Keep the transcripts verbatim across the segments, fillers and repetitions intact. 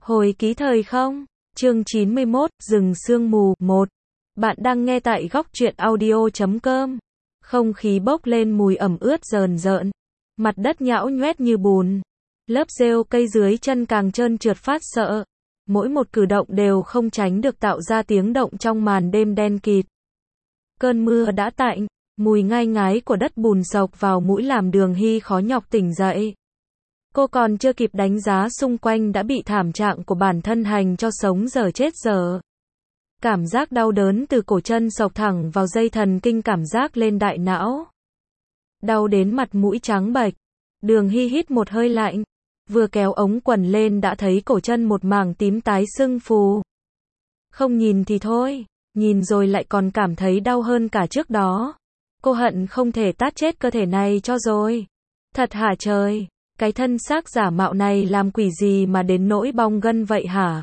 Hồi ký thời không? Chương chín mươi mốt, rừng sương mù, một. Bạn đang nghe tại góc truyện audio chấm com. Không khí bốc lên mùi ẩm ướt rờn rợn. Mặt đất nhão nhoét như bùn. Lớp rêu cây dưới chân càng trơn trượt phát sợ. Mỗi một cử động đều không tránh được tạo ra tiếng động trong màn đêm đen kịt. Cơn mưa đã tạnh, mùi ngai ngái của đất bùn sộc vào mũi làm Đường Hy khó nhọc tỉnh dậy. Cô còn chưa kịp đánh giá xung quanh đã bị thảm trạng của bản thân hành cho sống dở chết dở. Cảm giác đau đớn từ cổ chân xộc thẳng vào dây thần kinh cảm giác lên đại não. Đau đến mặt mũi trắng bệch. Đường Hy hít một hơi lạnh. Vừa kéo ống quần lên đã thấy cổ chân một mảng tím tái sưng phù. Không nhìn thì thôi, nhìn rồi lại còn cảm thấy đau hơn cả trước đó. Cô hận không thể tát chết cơ thể này cho rồi. Thật hả trời, cái thân xác giả mạo này làm quỷ gì mà đến nỗi bong gân vậy hả?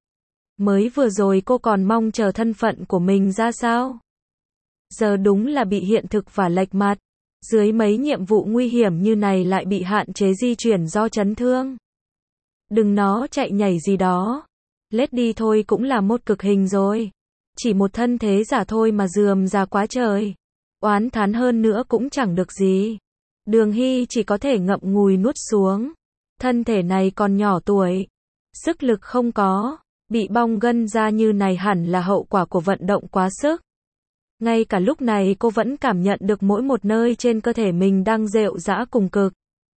Mới vừa rồi cô còn mong chờ thân phận của mình ra sao? Giờ đúng là bị hiện thực và lệch mặt. Dưới mấy nhiệm vụ nguy hiểm như này lại bị hạn chế di chuyển do chấn thương. Đừng nó chạy nhảy gì đó. Lết đi thôi cũng là một cực hình rồi. Chỉ một thân thế giả thôi mà rườm rà quá trời. Oán thán hơn nữa cũng chẳng được gì. Đường Hy chỉ có thể ngậm ngùi nuốt xuống. Thân thể này còn nhỏ tuổi. Sức lực không có. Bị bong gân ra như này hẳn là hậu quả của vận động quá sức. Ngay cả lúc này cô vẫn cảm nhận được mỗi một nơi trên cơ thể mình đang rệu rã cùng cực.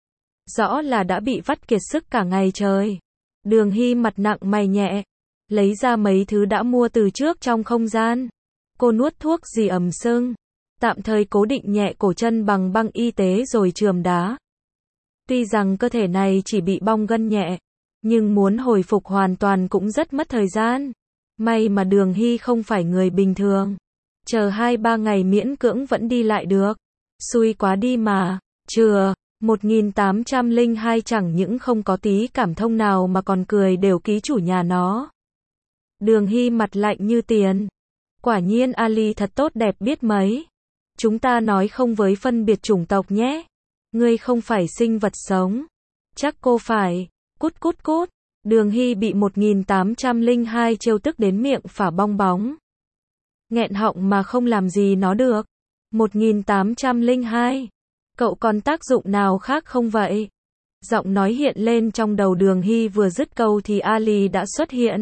Rõ là đã bị vắt kiệt sức cả ngày trời. Đường Hy mặt nặng mày nhẹ. Lấy ra mấy thứ đã mua từ trước trong không gian. Cô nuốt thuốc gì ẩm sưng. Tạm thời cố định nhẹ cổ chân bằng băng y tế rồi chườm đá. Tuy rằng cơ thể này chỉ bị bong gân nhẹ. Nhưng muốn hồi phục hoàn toàn cũng rất mất thời gian. May mà Đường Hy không phải người bình thường. Chờ hai ba ngày miễn cưỡng vẫn đi lại được. Xui quá đi mà. Chừa, một nghìn tám trăm lẻ hai chẳng những không có tí cảm thông nào mà còn cười đều ký chủ nhà nó. Đường Hy mặt lạnh như tiền. Quả nhiên Ali thật tốt đẹp biết mấy. Chúng ta nói không với phân biệt chủng tộc nhé. Ngươi không phải sinh vật sống. Chắc cô phải. Cút cút cút. Đường Hy bị một nghìn tám trăm lẻ hai trêu tức đến miệng phả bong bóng. Nghẹn họng mà không làm gì nó được. một nghìn tám trăm lẻ hai. Cậu còn tác dụng nào khác không vậy? Giọng nói hiện lên trong đầu Đường Hy vừa dứt câu thì Ali đã xuất hiện.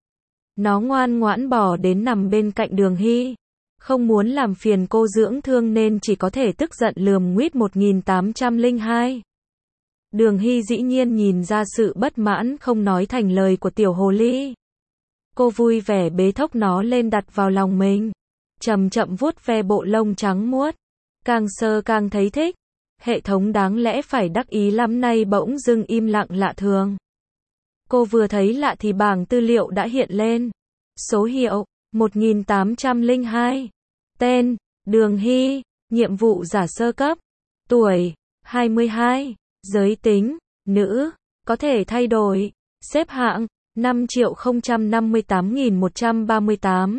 Nó ngoan ngoãn bỏ đến nằm bên cạnh Đường Hy. Không muốn làm phiền cô dưỡng thương nên chỉ có thể tức giận lườm nguýt một nghìn tám trăm lẻ hai. Đường Hy dĩ nhiên nhìn ra sự bất mãn không nói thành lời của tiểu hồ ly. Cô vui vẻ bế thốc nó lên đặt vào lòng mình. Chậm chậm vuốt ve bộ lông trắng muốt. Càng sờ càng thấy thích. Hệ thống đáng lẽ phải đắc ý lắm nay bỗng dưng im lặng lạ thường. Cô vừa thấy lạ thì bảng tư liệu đã hiện lên. Số hiệu, một nghìn tám trăm lẻ hai. Tên, Đường Hy. Nhiệm vụ giả sơ cấp. Tuổi, hai mươi hai. Giới tính, nữ. Có thể thay đổi. Xếp hạng, năm triệu không trăm năm mươi tám nghìn một trăm ba mươi tám.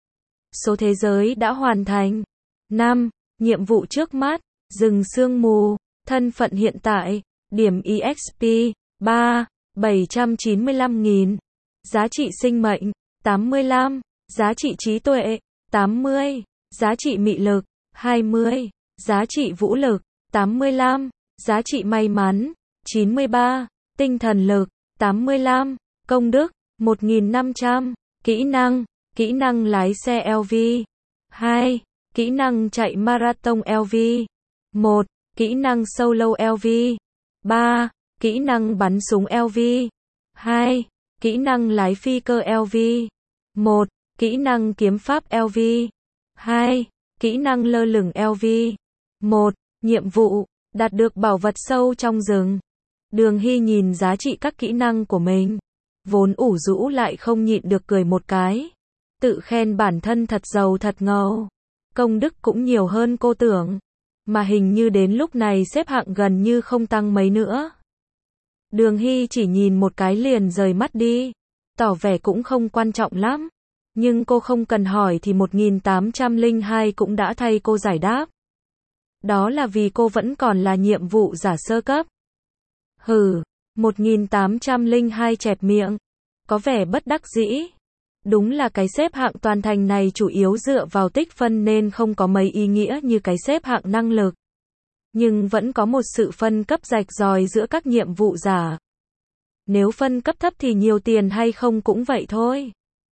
Số thế giới đã hoàn thành. năm. Nhiệm vụ trước mắt, rừng sương mù. Thân phận hiện tại, điểm e ích pê, ba. bảy trăm chín mươi lăm nghìn. Giá trị sinh mệnh, tám mươi lăm. Giá trị trí tuệ, tám mươi. Giá trị mị lực, hai mươi. Giá trị vũ lực, tám mươi lăm. Giá trị may mắn, chín mươi ba. Tinh thần lực, tám mươi lăm. Công đức, một nghìn năm trăm. Kỹ năng, kỹ năng lái xe lờ vê. hai. Kỹ năng chạy marathon lờ vê. một. Kỹ năng solo lờ vê. ba. Kỹ năng bắn súng lờ vê. hai. Kỹ năng lái phi cơ lờ vê. một. Kỹ năng kiếm pháp lờ vê. hai. Kỹ năng lơ lửng lờ vê. một. Nhiệm vụ, đạt được bảo vật sâu trong rừng. Đường Hy nhìn giá trị các kỹ năng của mình. Vốn ủ rũ lại không nhịn được cười một cái. Tự khen bản thân thật giàu thật ngầu. Công đức cũng nhiều hơn cô tưởng. Mà hình như đến lúc này xếp hạng gần như không tăng mấy nữa. Đường Hy chỉ nhìn một cái liền rời mắt đi. Tỏ vẻ cũng không quan trọng lắm. Nhưng cô không cần hỏi thì một nghìn tám trăm lẻ hai cũng đã thay cô giải đáp. Đó là vì cô vẫn còn là nhiệm vụ giả sơ cấp. Hừ, một nghìn tám trăm lẻ hai chẹp miệng. có vẻ bất đắc dĩ. Đúng là cái xếp hạng toàn thành này chủ yếu dựa vào tích phân nên không có mấy ý nghĩa như cái xếp hạng năng lực. Nhưng vẫn có một sự phân cấp rạch ròi giữa các nhiệm vụ giả. Nếu phân cấp thấp thì nhiều tiền hay không cũng vậy thôi.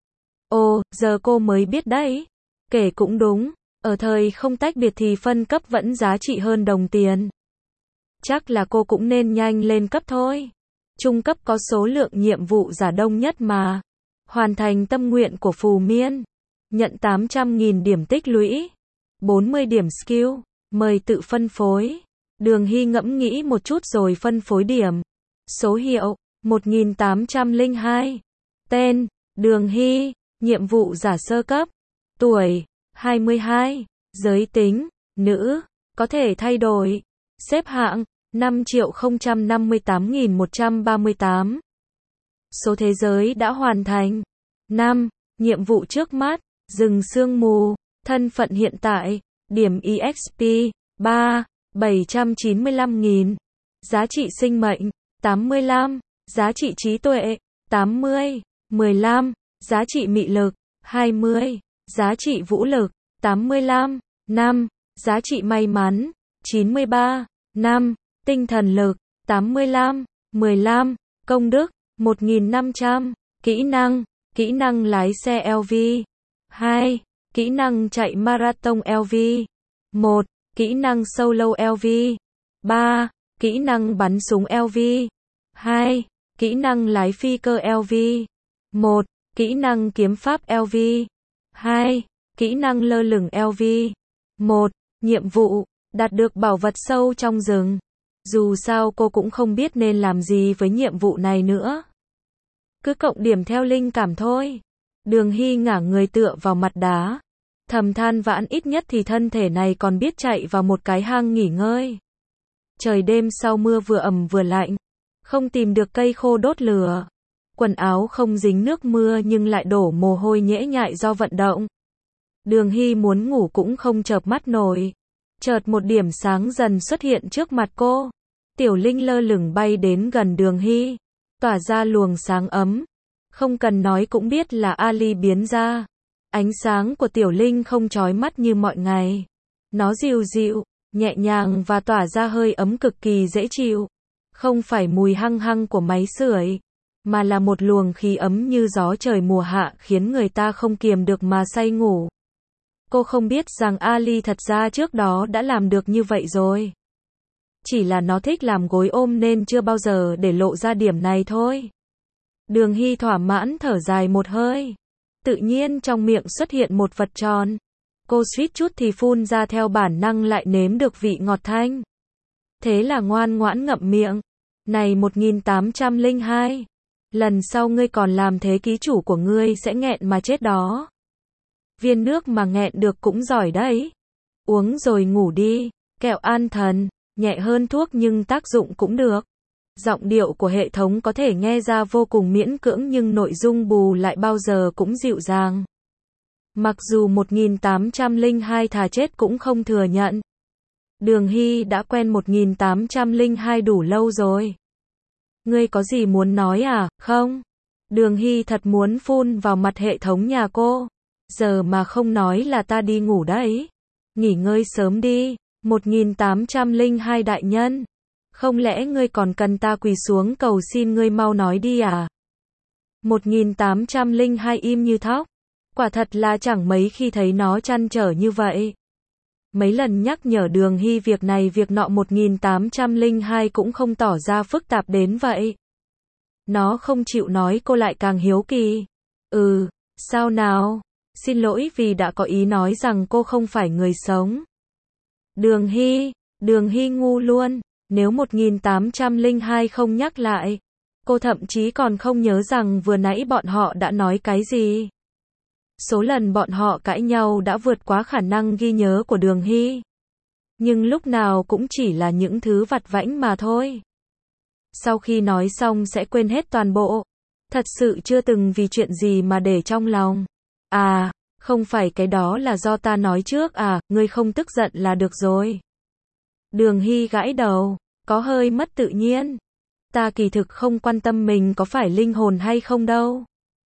Ồ, giờ cô mới biết đấy. Kể cũng đúng, ở thời không tách biệt thì phân cấp vẫn giá trị hơn đồng tiền. Chắc là cô cũng nên nhanh lên cấp thôi. Trung cấp có số lượng nhiệm vụ giả đông nhất mà. Hoàn thành tâm nguyện của Phù Miên. Nhận tám trăm nghìn điểm tích lũy. bốn mươi điểm skill. Mời tự phân phối. Đường Hy ngẫm nghĩ một chút rồi phân phối điểm. Số hiệu, một nghìn tám trăm lẻ hai. Tên, Đường Hy. Nhiệm vụ giả sơ cấp. Tuổi, hai mươi hai. Giới tính, nữ. Có thể thay đổi. Xếp hạng, năm triệu không trăm năm mươi tám nghìn một trăm ba mươi tám. Số thế giới đã hoàn thành. năm. Nhiệm vụ trước mắt, rừng sương mù. Thân phận hiện tại, điểm e ích pê, ba. bảy trăm chín mươi lăm nghìn. Giá trị sinh mệnh, tám mươi lăm. Giá trị trí tuệ, tám mươi. mười lăm. Giá trị mị lực, hai mươi. Giá trị vũ lực, tám mươi lăm. năm. Giá trị may mắn, chín mươi ba. năm. Tinh thần lực, tám mươi lăm. mười lăm. Công đức, một nghìn năm trăm. Kỹ năng, kỹ năng lái xe lờ vê. hai. Kỹ năng chạy marathon lờ vê. một. Kỹ năng solo lờ vê. ba. Kỹ năng bắn súng lờ vê. hai. Kỹ năng lái phi cơ lờ vê. một. Kỹ năng kiếm pháp lờ vê. hai. Kỹ năng lơ lửng lờ vê. một. Nhiệm vụ, đạt được bảo vật sâu trong rừng. Dù sao cô cũng không biết nên làm gì với nhiệm vụ này nữa. Cứ cộng điểm theo linh cảm thôi. Đường Hy ngả người tựa vào mặt đá. Thầm than vãn ít nhất thì thân thể này còn biết chạy vào một cái hang nghỉ ngơi. Trời đêm sau mưa vừa ẩm vừa lạnh. Không tìm được cây khô đốt lửa. Quần áo không dính nước mưa nhưng lại đổ mồ hôi nhễ nhại do vận động. Đường Hy muốn ngủ cũng không chợp mắt nổi. Chợt một điểm sáng dần xuất hiện trước mặt cô. Tiểu Linh lơ lửng bay đến gần Đường Hy. Tỏa ra luồng sáng ấm. Không cần nói cũng biết là Ali biến ra. Ánh sáng của Tiểu Linh không chói mắt như mọi ngày. Nó dịu dịu, nhẹ nhàng và tỏa ra hơi ấm cực kỳ dễ chịu. Không phải mùi hăng hăng của máy sưởi, mà là một luồng khí ấm như gió trời mùa hạ khiến người ta không kiềm được mà say ngủ. Cô không biết rằng Ali thật ra trước đó đã làm được như vậy rồi. Chỉ là nó thích làm gối ôm nên chưa bao giờ để lộ ra điểm này thôi. Đường Hy thỏa mãn thở dài một hơi. Tự nhiên trong miệng xuất hiện một vật tròn. Cô suýt chút thì phun ra theo bản năng lại nếm được vị ngọt thanh. Thế là ngoan ngoãn ngậm miệng. Này một nghìn tám trăm lẻ hai. Lần sau ngươi còn làm thế ký chủ của ngươi sẽ nghẹn mà chết đó. Viên nước mà nghẹn được cũng giỏi đấy. Uống rồi ngủ đi. Kẹo an thần. Nhẹ hơn thuốc nhưng tác dụng cũng được. Giọng điệu của hệ thống có thể nghe ra vô cùng miễn cưỡng nhưng nội dung bù lại bao giờ cũng dịu dàng. Mặc dù một nghìn tám trăm lẻ hai thà chết cũng không thừa nhận. Đường Hy đã quen một nghìn tám trăm lẻ hai đủ lâu rồi. Ngươi có gì muốn nói à, không? Đường Hy thật muốn phun vào mặt hệ thống nhà cô. Giờ mà không nói là ta đi ngủ đấy. Nghỉ ngơi sớm đi, một nghìn tám trăm lẻ hai đại nhân. Không lẽ ngươi còn cần ta quỳ xuống cầu xin ngươi mau nói đi à? một nghìn tám trăm lẻ hai im như thóc. Quả thật là chẳng mấy khi thấy nó trăn trở như vậy. Mấy lần nhắc nhở Đường Hy việc này việc nọ một nghìn tám trăm lẻ hai cũng không tỏ ra phức tạp đến vậy. Nó không chịu nói cô lại càng hiếu kỳ. Ừ, sao nào? Xin lỗi vì đã có ý nói rằng cô không phải người sống. Đường Hy, Đường Hy ngu luôn. Nếu một nghìn tám trăm lẻ hai không nhắc lại, cô thậm chí còn không nhớ rằng vừa nãy bọn họ đã nói cái gì. Số lần bọn họ cãi nhau đã vượt quá khả năng ghi nhớ của Đường Hy. Nhưng lúc nào cũng chỉ là những thứ vặt vãnh mà thôi. Sau khi nói xong sẽ quên hết toàn bộ. Thật sự chưa từng vì chuyện gì mà để trong lòng. À, không phải cái đó là do ta nói trước à, ngươi không tức giận là được rồi. Đường Hy gãi đầu, có hơi mất tự nhiên. Ta kỳ thực không quan tâm mình có phải linh hồn hay không đâu.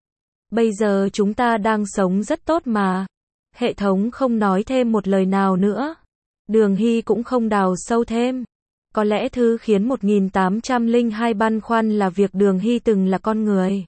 Bây giờ chúng ta đang sống rất tốt mà. Hệ thống không nói thêm một lời nào nữa. Đường Hy cũng không đào sâu thêm. Có lẽ thứ khiến một nghìn tám trăm lẻ hai băn khoăn là việc Đường Hy từng là con người.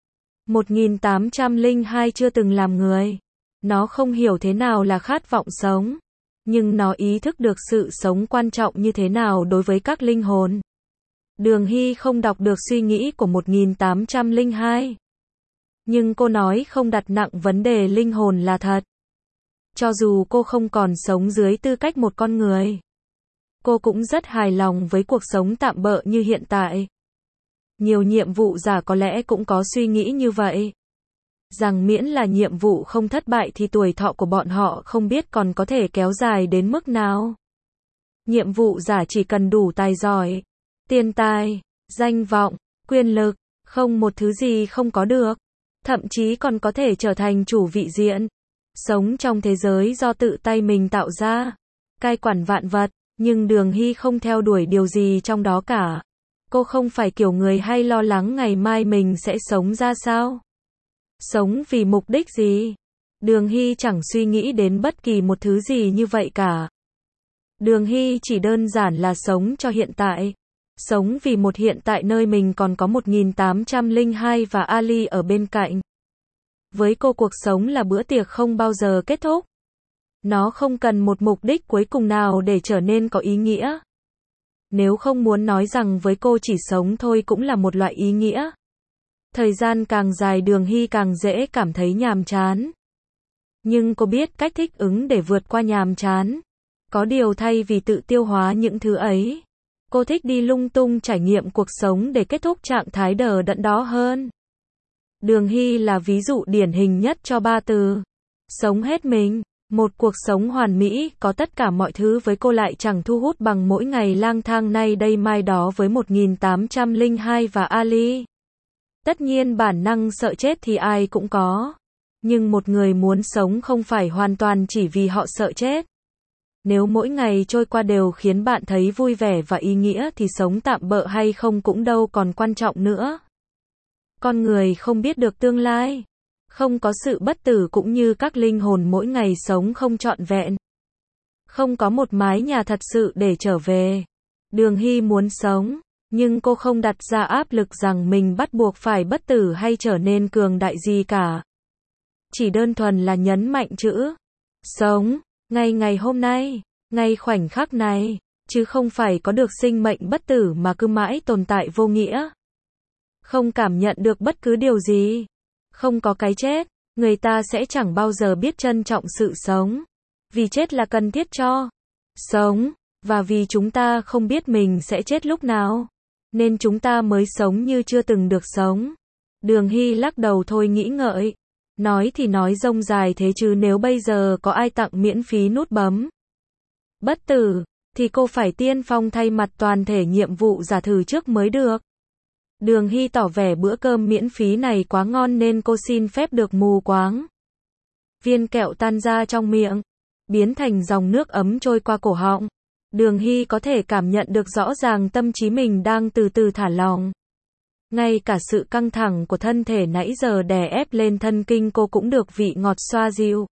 một nghìn tám trăm lẻ hai chưa từng làm người. Nó không hiểu thế nào là khát vọng sống. Nhưng nó ý thức được sự sống quan trọng như thế nào đối với các linh hồn. Đường Hy không đọc được suy nghĩ của một nghìn tám trăm lẻ hai. Nhưng cô nói không đặt nặng vấn đề linh hồn là thật. Cho dù cô không còn sống dưới tư cách một con người, cô cũng rất hài lòng với cuộc sống tạm bợ như hiện tại. Nhiều nhiệm vụ giả có lẽ cũng có suy nghĩ như vậy. Rằng miễn là nhiệm vụ không thất bại thì tuổi thọ của bọn họ không biết còn có thể kéo dài đến mức nào. Nhiệm vụ giả chỉ cần đủ tài giỏi, tiền tài, danh vọng, quyền lực, không một thứ gì không có được. Thậm chí còn có thể trở thành chủ vị diện. Sống trong thế giới do tự tay mình tạo ra. Cai quản vạn vật. Nhưng Đường Hy không theo đuổi điều gì trong đó cả. Cô không phải kiểu người hay lo lắng ngày mai mình sẽ sống ra sao. Sống vì mục đích gì? Đường Hy chẳng suy nghĩ đến bất kỳ một thứ gì như vậy cả. Đường Hy chỉ đơn giản là sống cho hiện tại. Sống vì một hiện tại nơi mình còn có một nghìn tám trăm lẻ hai và Ali ở bên cạnh. Với cô cuộc sống là bữa tiệc không bao giờ kết thúc. Nó không cần một mục đích cuối cùng nào để trở nên có ý nghĩa. Nếu không muốn nói rằng với cô chỉ sống thôi cũng là một loại ý nghĩa. Thời gian càng dài Đường Hy càng dễ cảm thấy nhàm chán. Nhưng cô biết cách thích ứng để vượt qua nhàm chán. Có điều thay vì tự tiêu hóa những thứ ấy, cô thích đi lung tung trải nghiệm cuộc sống để kết thúc trạng thái đờ đẫn đó hơn. Đường Hy là ví dụ điển hình nhất cho ba từ. Sống hết mình. Một cuộc sống hoàn mỹ, có tất cả mọi thứ với cô lại chẳng thu hút bằng mỗi ngày lang thang nay đây mai đó với một nghìn tám trăm lẻ hai và Ali. Tất nhiên bản năng sợ chết thì ai cũng có. Nhưng một người muốn sống không phải hoàn toàn chỉ vì họ sợ chết. Nếu mỗi ngày trôi qua đều khiến bạn thấy vui vẻ và ý nghĩa thì sống tạm bợ hay không cũng đâu còn quan trọng nữa. Con người không biết được tương lai. Không có sự bất tử cũng như các linh hồn mỗi ngày sống không trọn vẹn. Không có một mái nhà thật sự để trở về. Đường Hy muốn sống, nhưng cô không đặt ra áp lực rằng mình bắt buộc phải bất tử hay trở nên cường đại gì cả. Chỉ đơn thuần là nhấn mạnh chữ sống, ngay ngày hôm nay, ngay khoảnh khắc này, chứ không phải có được sinh mệnh bất tử mà cứ mãi tồn tại vô nghĩa. Không cảm nhận được bất cứ điều gì. Không có cái chết, người ta sẽ chẳng bao giờ biết trân trọng sự sống. Vì chết là cần thiết cho sống, và vì chúng ta không biết mình sẽ chết lúc nào, nên chúng ta mới sống như chưa từng được sống. Đường Hy lắc đầu thôi nghĩ ngợi. Nói thì nói rông dài thế chứ nếu bây giờ có ai tặng miễn phí nút bấm bất tử, thì cô phải tiên phong thay mặt toàn thể nhiệm vụ giả thử trước mới được. Đường Hy tỏ vẻ bữa cơm miễn phí này quá ngon nên cô xin phép được mù quáng. Viên kẹo tan ra trong miệng, biến thành dòng nước ấm trôi qua cổ họng. Đường Hy có thể cảm nhận được rõ ràng tâm trí mình đang từ từ thả lỏng. Ngay cả sự căng thẳng của thân thể nãy giờ đè ép lên thân kinh cô cũng được vị ngọt xoa dịu.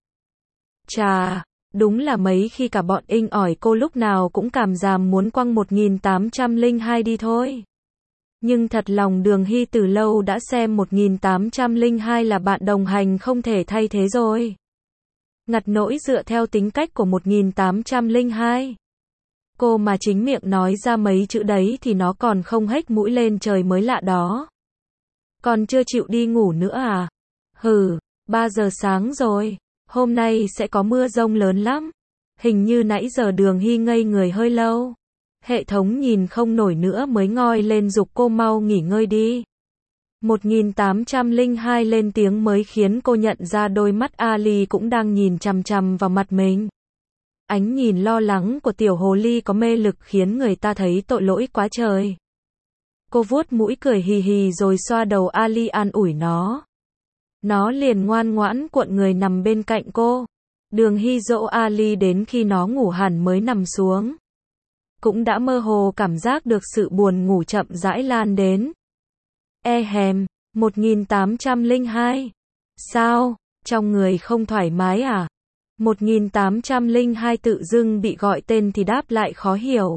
Chà, đúng là mấy khi cả bọn inh ỏi cô lúc nào cũng cảm giảm muốn quăng một nghìn tám trăm lẻ hai đi thôi. Nhưng thật lòng Đường Hy từ lâu đã xem một nghìn tám trăm lẻ hai là bạn đồng hành không thể thay thế rồi. Ngặt nỗi dựa theo tính cách của một nghìn tám trăm lẻ hai. Cô mà chính miệng nói ra mấy chữ đấy thì nó còn không hếch mũi lên trời mới lạ đó. Còn chưa chịu đi ngủ nữa à? Hừ, ba giờ sáng rồi. Hôm nay sẽ có mưa rông lớn lắm. Hình như nãy giờ Đường Hy ngây người hơi lâu. Hệ thống nhìn không nổi nữa mới ngoi lên giục cô mau nghỉ ngơi đi. một nghìn tám trăm lẻ hai lên tiếng mới khiến cô nhận ra đôi mắt Ali cũng đang nhìn chằm chằm vào mặt mình. Ánh nhìn lo lắng của tiểu hồ ly có mê lực khiến người ta thấy tội lỗi quá trời. Cô vuốt mũi cười hì hì rồi xoa đầu Ali an ủi nó. Nó liền ngoan ngoãn cuộn người nằm bên cạnh cô. Đường Hy dỗ Ali đến khi nó ngủ hẳn mới nằm xuống. cũng đã mơ hồ cảm giác được sự buồn ngủ chậm rãi lan đến. E hèm, một nghìn tám trăm lẻ hai. Sao, trong người không thoải mái à? một nghìn tám trăm lẻ hai tự dưng bị gọi tên thì đáp lại khó hiểu.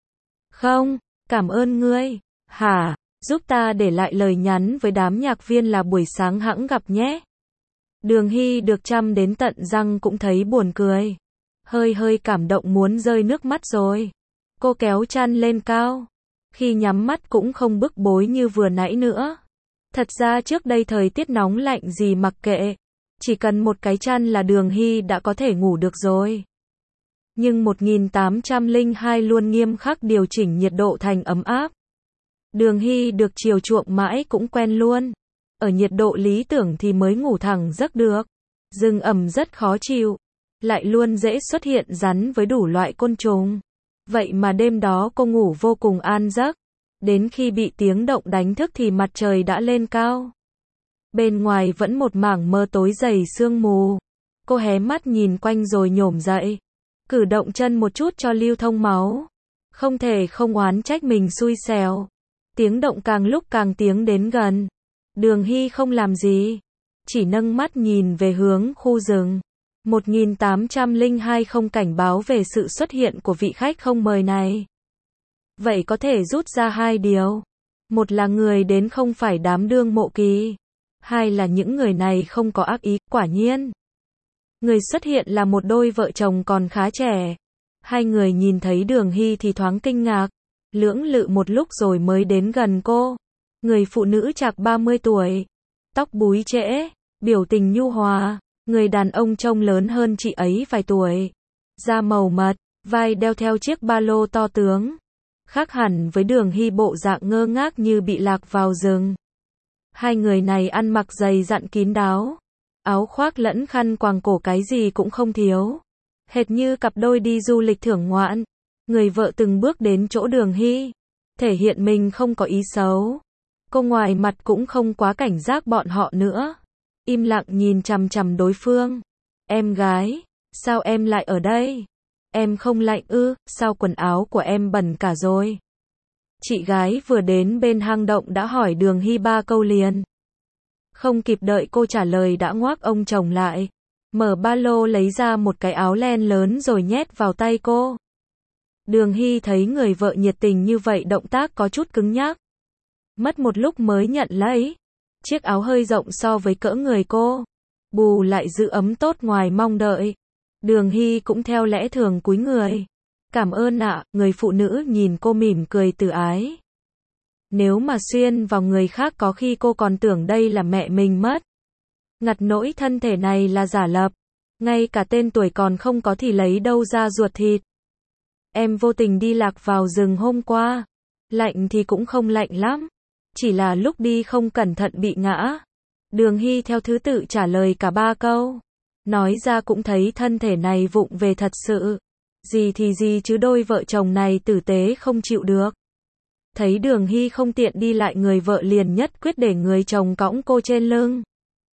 Không, cảm ơn ngươi. Hả, giúp ta để lại lời nhắn với đám nhạc viên là buổi sáng hẵng gặp nhé. Đường Hy được chăm đến tận răng cũng thấy buồn cười. Hơi hơi cảm động muốn rơi nước mắt rồi. Cô kéo chăn lên cao. Khi nhắm mắt cũng không bức bối như vừa nãy nữa. Thật ra trước đây thời tiết nóng lạnh gì mặc kệ. Chỉ cần một cái chăn là Đường Hy đã có thể ngủ được rồi. Nhưng một nghìn tám trăm lẻ hai luôn nghiêm khắc điều chỉnh nhiệt độ thành ấm áp. Đường Hy được chiều chuộng mãi cũng quen luôn. Ở nhiệt độ lý tưởng thì mới ngủ thẳng giấc được. Rừng ẩm rất khó chịu. Lại luôn dễ xuất hiện rắn với đủ loại côn trùng. Vậy mà đêm đó cô ngủ vô cùng an giấc. Đến khi bị tiếng động đánh thức thì mặt trời đã lên cao. Bên ngoài vẫn một mảng mơ tối dày sương mù. Cô hé mắt nhìn quanh rồi nhổm dậy. Cử động chân một chút cho lưu thông máu. Không thể không oán trách mình xui xẻo. Tiếng động càng lúc càng tiến đến gần. Đường Hy không làm gì. Chỉ nâng mắt nhìn về hướng khu rừng. một nghìn tám trăm lẻ hai không cảnh báo về sự xuất hiện của vị khách không mời này. Vậy có thể rút ra hai điều. Một là người đến không phải đám đương mộ kỳ. Hai là những người này không có ác ý, quả nhiên. Người xuất hiện là một đôi vợ chồng còn khá trẻ. Hai người nhìn thấy Đường Hy thì thoáng kinh ngạc. Lưỡng lự một lúc rồi mới đến gần cô. Người phụ nữ chạc ba mươi tuổi. Tóc búi trễ, biểu tình nhu hòa. Người đàn ông trông lớn hơn chị ấy vài tuổi. Da màu mật, vai đeo theo chiếc ba lô to tướng. Khác hẳn với Đường Hy bộ dạng ngơ ngác như bị lạc vào rừng. Hai người này ăn mặc dày dặn kín đáo. Áo khoác lẫn khăn quàng cổ cái gì cũng không thiếu. Hệt như cặp đôi đi du lịch thưởng ngoạn. Người vợ từng bước đến chỗ Đường Hy. Thể hiện mình không có ý xấu. Cô ngoài mặt cũng không quá cảnh giác bọn họ nữa. Im lặng nhìn chằm chằm đối phương. Em gái, sao em lại ở đây? Em không lạnh ư, sao quần áo của em bẩn cả rồi? Chị gái vừa đến bên hang động đã hỏi Đường Hy ba câu liền. Không kịp đợi cô trả lời đã ngoác ông chồng lại. Mở ba lô lấy ra một cái áo len lớn rồi nhét vào tay cô. Đường Hy thấy người vợ nhiệt tình như vậy động tác có chút cứng nhắc. Mất một lúc mới nhận lấy. Chiếc áo hơi rộng so với cỡ người cô. Bù lại giữ ấm tốt ngoài mong đợi. Đường Hy cũng theo lẽ thường cúi người. Cảm ơn ạ, người phụ nữ nhìn cô mỉm cười từ ái. Nếu mà xuyên vào người khác có khi cô còn tưởng đây là mẹ mình mất. Ngặt nỗi thân thể này là giả lập. Ngay cả tên tuổi còn không có thì lấy đâu ra ruột thịt. Em vô tình đi lạc vào rừng hôm qua. Lạnh thì cũng không lạnh lắm. Chỉ là lúc đi không cẩn thận bị ngã. Đường Hy theo thứ tự trả lời cả ba câu. Nói ra cũng thấy thân thể này vụng về thật sự. Gì thì gì chứ đôi vợ chồng này tử tế không chịu được. Thấy Đường Hy không tiện đi lại người vợ liền nhất quyết để người chồng cõng cô trên lưng.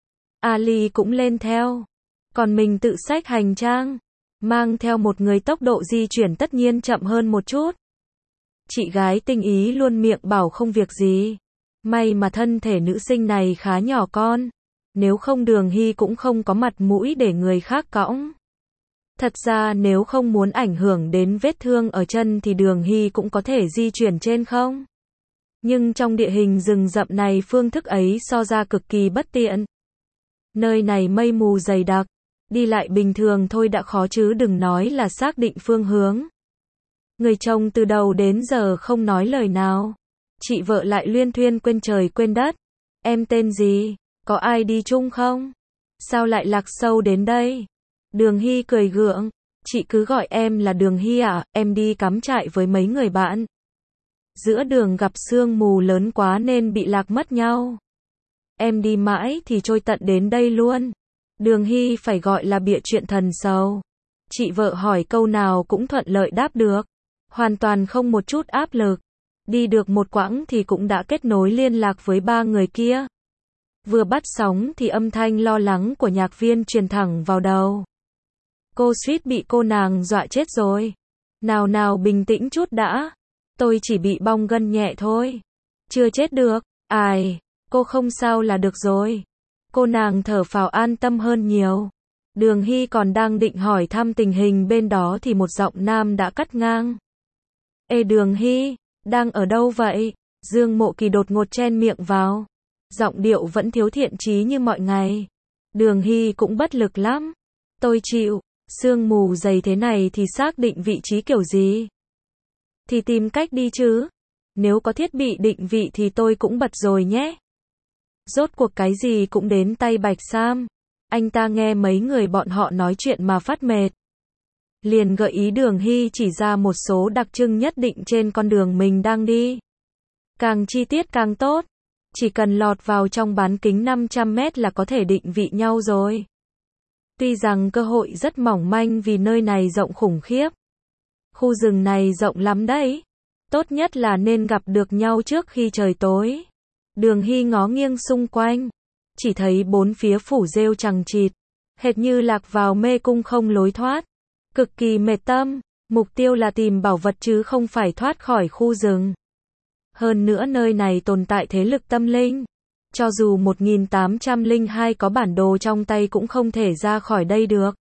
Ali cũng lên theo. Còn mình tự xách hành trang. Mang theo một người tốc độ di chuyển tất nhiên chậm hơn một chút. Chị gái tinh ý luôn miệng bảo không việc gì. May mà thân thể nữ sinh này khá nhỏ con. Nếu không Đường Hy cũng không có mặt mũi để người khác cõng. Thật ra nếu không muốn ảnh hưởng đến vết thương ở chân thì Đường Hy cũng có thể di chuyển trên không. Nhưng trong địa hình rừng rậm này phương thức ấy so ra cực kỳ bất tiện. Nơi này mây mù dày đặc. Đi lại bình thường thôi đã khó chứ đừng nói là xác định phương hướng. Người chồng từ đầu đến giờ không nói lời nào. Chị vợ lại luyên thuyên quên trời quên đất. Em tên gì? Có ai đi chung không? Sao lại lạc sâu đến đây? Đường Hy cười gượng. Chị cứ gọi em là Đường Hy ạ, em đi cắm trại với mấy người bạn. Giữa đường gặp sương mù lớn quá nên bị lạc mất nhau. Em đi mãi thì trôi tận đến đây luôn. Đường Hy phải gọi là bịa chuyện thần sầu. Chị vợ hỏi câu nào cũng thuận lợi đáp được. Hoàn toàn không một chút áp lực. Đi được một quãng thì cũng đã kết nối liên lạc với ba người kia. Vừa bắt sóng thì âm thanh lo lắng của nhạc viên truyền thẳng vào đầu. Cô suýt bị cô nàng dọa chết rồi. Nào nào bình tĩnh chút đã. Tôi chỉ bị bong gân nhẹ thôi. Chưa chết được. Ai, cô không sao là được rồi. Cô nàng thở phào an tâm hơn nhiều. Đường Hy còn đang định hỏi thăm tình hình bên đó thì một giọng nam đã cắt ngang. Ê Đường Hy, đang ở đâu vậy? Dương Mộ Kỳ đột ngột chen miệng vào. Giọng điệu vẫn thiếu thiện chí như mọi ngày. Đường Hy cũng bất lực lắm. Tôi chịu, sương mù dày thế này thì xác định vị trí kiểu gì? Thì tìm cách đi chứ. Nếu có thiết bị định vị thì tôi cũng bật rồi nhé. Rốt cuộc cái gì cũng đến tay Bạch Sam. Anh ta nghe mấy người bọn họ nói chuyện mà phát mệt. Liền gợi ý Đường Hy chỉ ra một số đặc trưng nhất định trên con đường mình đang đi. Càng chi tiết càng tốt. Chỉ cần lọt vào trong bán kính năm trăm mét là có thể định vị nhau rồi. Tuy rằng cơ hội rất mỏng manh vì nơi này rộng khủng khiếp. Khu rừng này rộng lắm đấy. Tốt nhất là nên gặp được nhau trước khi trời tối. Đường Hy ngó nghiêng xung quanh. Chỉ thấy bốn phía phủ rêu chằng chịt. Hệt như lạc vào mê cung không lối thoát. Cực kỳ mệt tâm. Mục tiêu là tìm bảo vật chứ không phải thoát khỏi khu rừng. Hơn nữa nơi này tồn tại thế lực tâm linh. Cho dù một nghìn tám trăm lẻ hai có bản đồ trong tay cũng không thể ra khỏi đây được.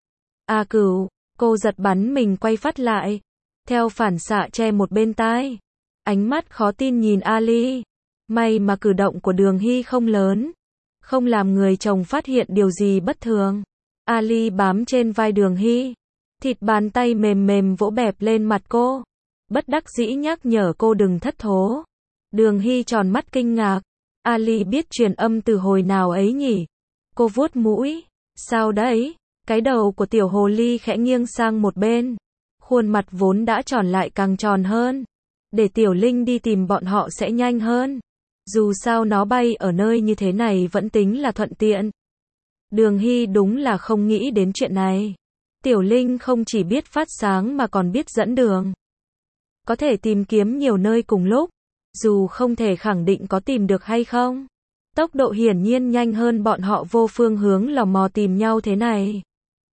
A Cửu, cô giật bắn mình quay phát lại. Theo phản xạ che một bên tai. Ánh mắt khó tin nhìn Ali. May mà cử động của Đường Hy không lớn. Không làm người chồng phát hiện điều gì bất thường. Ali bám trên vai Đường Hy. Thịt bàn tay mềm mềm vỗ bẹp lên mặt cô. Bất đắc dĩ nhắc nhở cô đừng thất thố. Đường Hy tròn mắt kinh ngạc. Ali biết truyền âm từ hồi nào ấy nhỉ? Cô vuốt mũi. Sao đấy? Cái đầu của tiểu hồ ly khẽ nghiêng sang một bên. Khuôn mặt vốn đã tròn lại càng tròn hơn. Để Tiểu Linh đi tìm bọn họ sẽ nhanh hơn. Dù sao nó bay ở nơi như thế này vẫn tính là thuận tiện. Đường Hy đúng là không nghĩ đến chuyện này. Tiểu Linh không chỉ biết phát sáng mà còn biết dẫn đường. Có thể tìm kiếm nhiều nơi cùng lúc. Dù không thể khẳng định có tìm được hay không. Tốc độ hiển nhiên nhanh hơn bọn họ vô phương hướng lò mò tìm nhau thế này.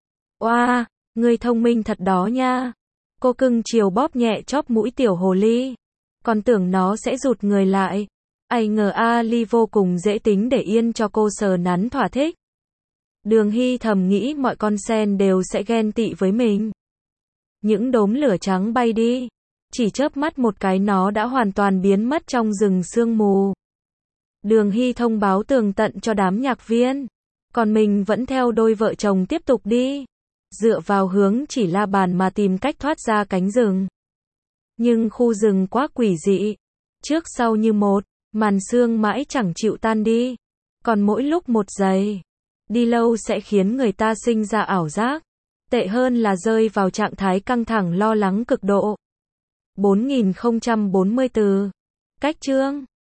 Oa, ngươi thông minh thật đó nha. Cô cưng chiều bóp nhẹ chóp mũi tiểu hồ ly. Còn tưởng nó sẽ rụt người lại. Ai ngờ Ali vô cùng dễ tính để yên cho cô sờ nắn thỏa thích. Đường Hy thầm nghĩ mọi con sen đều sẽ ghen tị với mình. Những đốm lửa trắng bay đi. Chỉ chớp mắt một cái nó đã hoàn toàn biến mất trong rừng sương mù. Đường Hy thông báo tường tận cho đám nhạc viên. Còn mình vẫn theo đôi vợ chồng tiếp tục đi. Dựa vào hướng chỉ la bàn mà tìm cách thoát ra cánh rừng. Nhưng khu rừng quá quỷ dị. Trước sau như một, màn sương mãi chẳng chịu tan đi. Còn mỗi lúc một giây. Đi lâu sẽ khiến người ta sinh ra ảo giác. Tệ hơn là rơi vào trạng thái căng thẳng lo lắng cực độ. bốn nghìn không trăm bốn mươi tư. Cách chương